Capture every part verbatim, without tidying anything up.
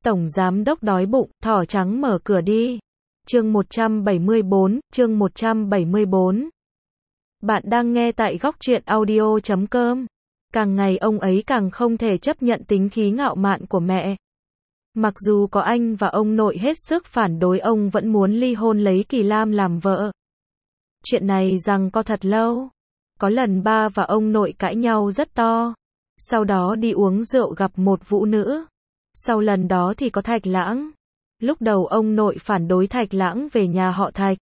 Tổng giám đốc đói bụng, thỏ trắng mở cửa đi. Chương một trăm bảy mươi bốn, chương một trăm bảy mươi bốn. Bạn đang nghe tại góc truyện audio chấm com. Càng ngày ông ấy càng không thể chấp nhận tính khí ngạo mạn của mẹ. Mặc dù có anh và ông nội hết sức phản đối, ông vẫn muốn ly hôn lấy Kỳ Lam làm vợ. Chuyện này giằng co thật lâu. Có lần ba và ông nội cãi nhau rất to. Sau đó đi uống rượu gặp một vũ nữ. Sau lần đó thì có Thạch Lãng. Lúc đầu ông nội phản đối Thạch Lãng về nhà họ Thạch.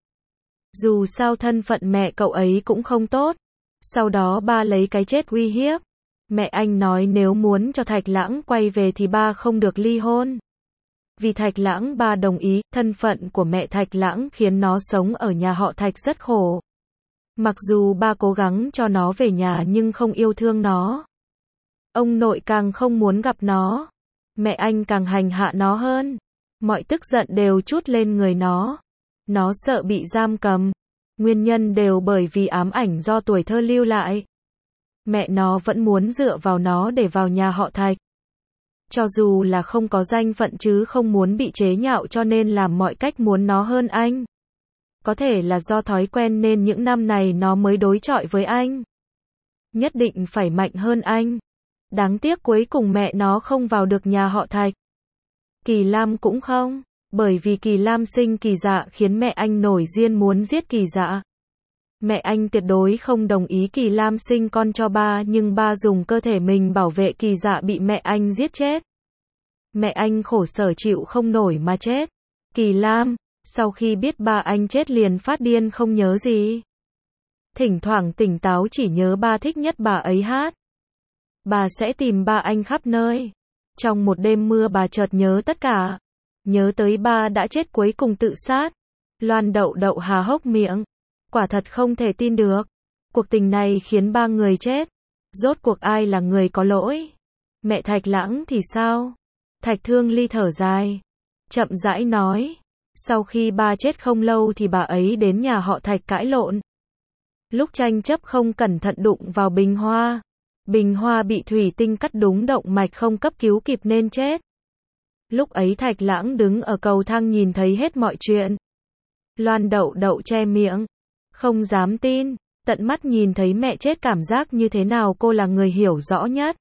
Dù sao thân phận mẹ cậu ấy cũng không tốt. Sau đó ba lấy cái chết uy hiếp. Mẹ anh nói nếu muốn cho Thạch Lãng quay về thì ba không được ly hôn. Vì Thạch Lãng ba đồng ý, thân phận của mẹ Thạch Lãng khiến nó sống ở nhà họ Thạch rất khổ. Mặc dù ba cố gắng cho nó về nhà nhưng không yêu thương nó. Ông nội càng không muốn gặp nó. Mẹ anh càng hành hạ nó hơn. Mọi tức giận đều trút lên người nó. Nó sợ bị giam cầm. Nguyên nhân đều bởi vì ám ảnh do tuổi thơ lưu lại. Mẹ nó vẫn muốn dựa vào nó để vào nhà họ Thạch. Cho dù là không có danh phận chứ không muốn bị chế nhạo cho nên làm mọi cách muốn nó hơn anh. Có thể là do thói quen nên những năm này nó mới đối chọi với anh. Nhất định phải mạnh hơn anh. Đáng tiếc cuối cùng mẹ nó không vào được nhà họ Thạch. Kỳ Lam cũng không, bởi vì Kỳ Lam sinh Kỳ Dạ khiến mẹ anh nổi điên muốn giết Kỳ Dạ. Mẹ anh tuyệt đối không đồng ý Kỳ Lam sinh con cho ba, nhưng ba dùng cơ thể mình bảo vệ Kỳ Dạ bị mẹ anh giết chết. Mẹ anh khổ sở chịu không nổi mà chết. Kỳ Lam, sau khi biết ba anh chết liền phát điên không nhớ gì. Thỉnh thoảng tỉnh táo chỉ nhớ ba thích nhất bà ấy hát. Bà sẽ tìm ba anh khắp nơi. Trong một đêm mưa bà chợt nhớ tất cả. Nhớ tới ba đã chết cuối cùng tự sát. Loan Đậu Đậu há hốc miệng. Quả thật không thể tin được. Cuộc tình này khiến ba người chết. Rốt cuộc ai là người có lỗi? Mẹ Thạch Lãng thì sao? Thạch Thương Ly thở dài. Chậm rãi nói. Sau khi ba chết không lâu thì bà ấy đến nhà họ Thạch cãi lộn. Lúc tranh chấp không cẩn thận đụng vào bình hoa. Bình hoa bị thủy tinh cắt đúng động mạch không cấp cứu kịp nên chết. Lúc ấy Thạch Lãng đứng ở cầu thang nhìn thấy hết mọi chuyện. Loan Đậu Đậu che miệng. Không dám tin. Tận mắt nhìn thấy mẹ chết cảm giác như thế nào cô là người hiểu rõ nhất.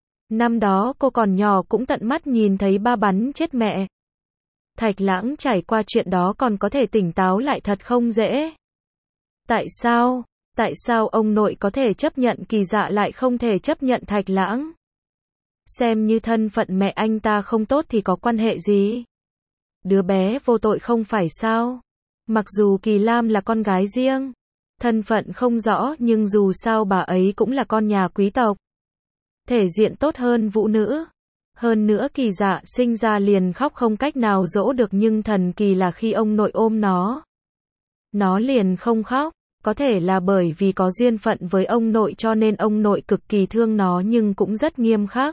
Năm đó cô còn nhỏ cũng tận mắt nhìn thấy ba bắn chết mẹ. Thạch Lãng trải qua chuyện đó còn có thể tỉnh táo lại thật không dễ. Tại sao? Tại sao ông nội có thể chấp nhận Kỳ Dạ lại không thể chấp nhận Thạch Lãng? Xem như thân phận mẹ anh ta không tốt thì có quan hệ gì? Đứa bé vô tội không phải sao? Mặc dù Kỳ Lam là con gái riêng, thân phận không rõ nhưng dù sao bà ấy cũng là con nhà quý tộc. Thể diện tốt hơn vũ nữ. Hơn nữa Kỳ Dạ sinh ra liền khóc không cách nào dỗ được nhưng thần kỳ là khi ông nội ôm nó, nó liền không khóc. Có thể là bởi vì có duyên phận với ông nội cho nên ông nội cực kỳ thương nó nhưng cũng rất nghiêm khắc.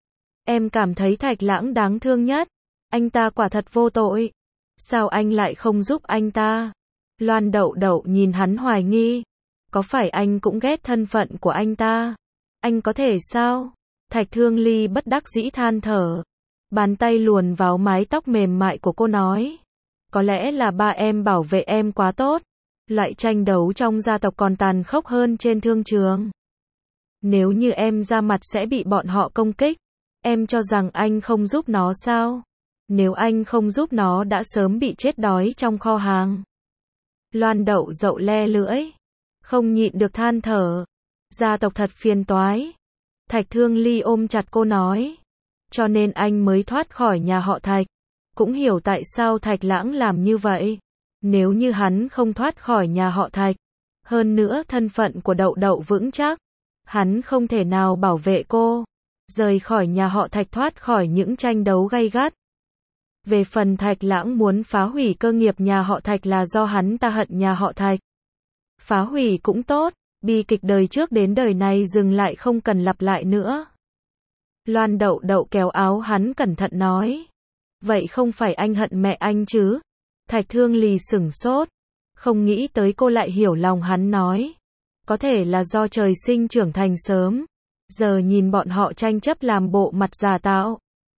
Em cảm thấy Thạch Lãng đáng thương nhất. Anh ta quả thật vô tội. Sao anh lại không giúp anh ta? Loan Đậu Đậu nhìn hắn hoài nghi. Có phải anh cũng ghét thân phận của anh ta? Anh có thể sao? Thạch Thương Ly bất đắc dĩ than thở. Bàn tay luồn vào mái tóc mềm mại của cô nói. Có lẽ là ba em bảo vệ em quá tốt. Loại tranh đấu trong gia tộc còn tàn khốc hơn trên thương trường. Nếu như em ra mặt sẽ bị bọn họ công kích. Em cho rằng anh không giúp nó sao? Nếu anh không giúp nó đã sớm bị chết đói trong kho hàng. Loan Đậu Đậu le lưỡi. Không nhịn được than thở. Gia tộc thật phiền toái. Thạch Thương Ly ôm chặt cô nói. Cho nên anh mới thoát khỏi nhà họ Thạch. Cũng hiểu tại sao Thạch Lãng làm như vậy. Nếu như hắn không thoát khỏi nhà họ Thạch, hơn nữa thân phận của Đậu Đậu vững chắc, hắn không thể nào bảo vệ cô, rời khỏi nhà họ Thạch thoát khỏi những tranh đấu gay gắt. Về phần Thạch Lãng muốn phá hủy cơ nghiệp nhà họ Thạch là do hắn ta hận nhà họ Thạch. Phá hủy cũng tốt, bi kịch đời trước đến đời này dừng lại không cần lặp lại nữa. Loan Đậu Đậu kéo áo hắn cẩn thận nói. Vậy không phải anh hận mẹ anh chứ? Thạch Thương Ly sửng sốt, không nghĩ tới cô lại hiểu lòng hắn nói. Có thể là do trời sinh trưởng thành sớm, giờ nhìn bọn họ tranh chấp làm bộ mặt giả tạo.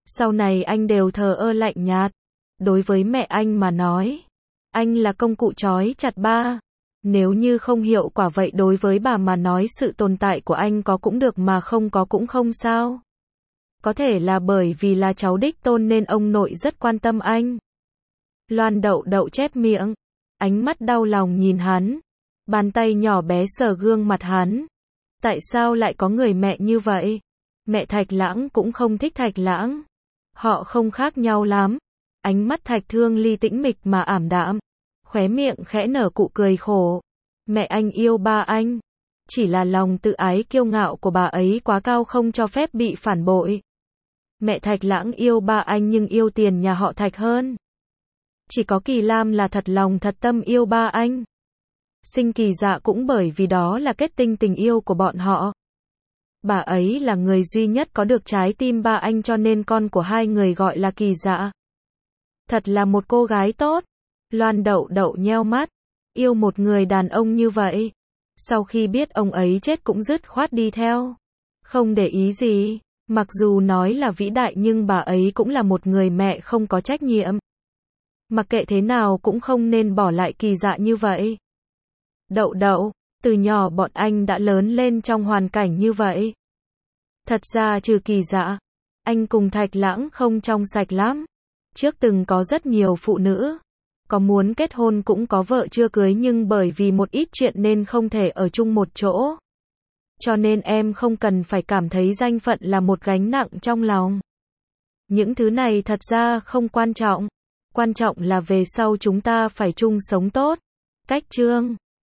Sau này anh đều thờ ơ lạnh nhạt. Đối với mẹ anh mà nói, anh là công cụ trói chặt ba. Nếu như không hiệu quả vậy đối với bà mà nói sự tồn tại của anh có cũng được mà không có cũng không sao. Có thể là bởi vì là cháu đích tôn nên ông nội rất quan tâm anh. Loan Đậu Đậu chép miệng, ánh mắt đau lòng nhìn hắn. Bàn tay nhỏ bé sờ gương mặt hắn. Tại sao lại có người mẹ như vậy? Mẹ Thạch Lãng cũng không thích Thạch Lãng. Họ không khác nhau lắm. Ánh mắt Thạch Thương Ly tĩnh mịch mà ảm đạm. Khóe miệng khẽ nở cụ cười khổ. Mẹ anh yêu ba anh. Chỉ là lòng tự ái kiêu ngạo của bà ấy quá cao không cho phép bị phản bội. Mẹ Thạch Lãng yêu ba anh nhưng yêu tiền nhà họ Thạch hơn. Chỉ có Kỳ Lam là thật lòng thật tâm yêu ba anh. Sinh Kỳ Dạ cũng bởi vì đó là kết tinh tình yêu của bọn họ. Bà ấy là người duy nhất có được trái tim ba anh cho nên con của hai người gọi là Kỳ Dạ. Thật là một cô gái tốt. Loan Đậu Đậu nheo mắt. Yêu một người đàn ông như vậy. Sau khi biết ông ấy chết cũng dứt khoát đi theo. Không để ý gì. Mặc dù nói là vĩ đại nhưng bà ấy cũng là một người mẹ không có trách nhiệm. Mặc kệ thế nào cũng không nên bỏ lại Kỳ Dạ như vậy. Đậu Đậu, từ nhỏ bọn anh đã lớn lên trong hoàn cảnh như vậy. Thật ra trừ Kỳ Dạ, anh cùng Thạch Lãng không trong sạch lắm. Trước từng có rất nhiều phụ nữ. Có muốn kết hôn cũng có vợ chưa cưới nhưng bởi vì một ít chuyện nên không thể ở chung một chỗ. Cho nên em không cần phải cảm thấy danh phận là một gánh nặng trong lòng. Những thứ này thật ra không quan trọng. Quan trọng là về sau chúng ta phải chung sống tốt. Cách chương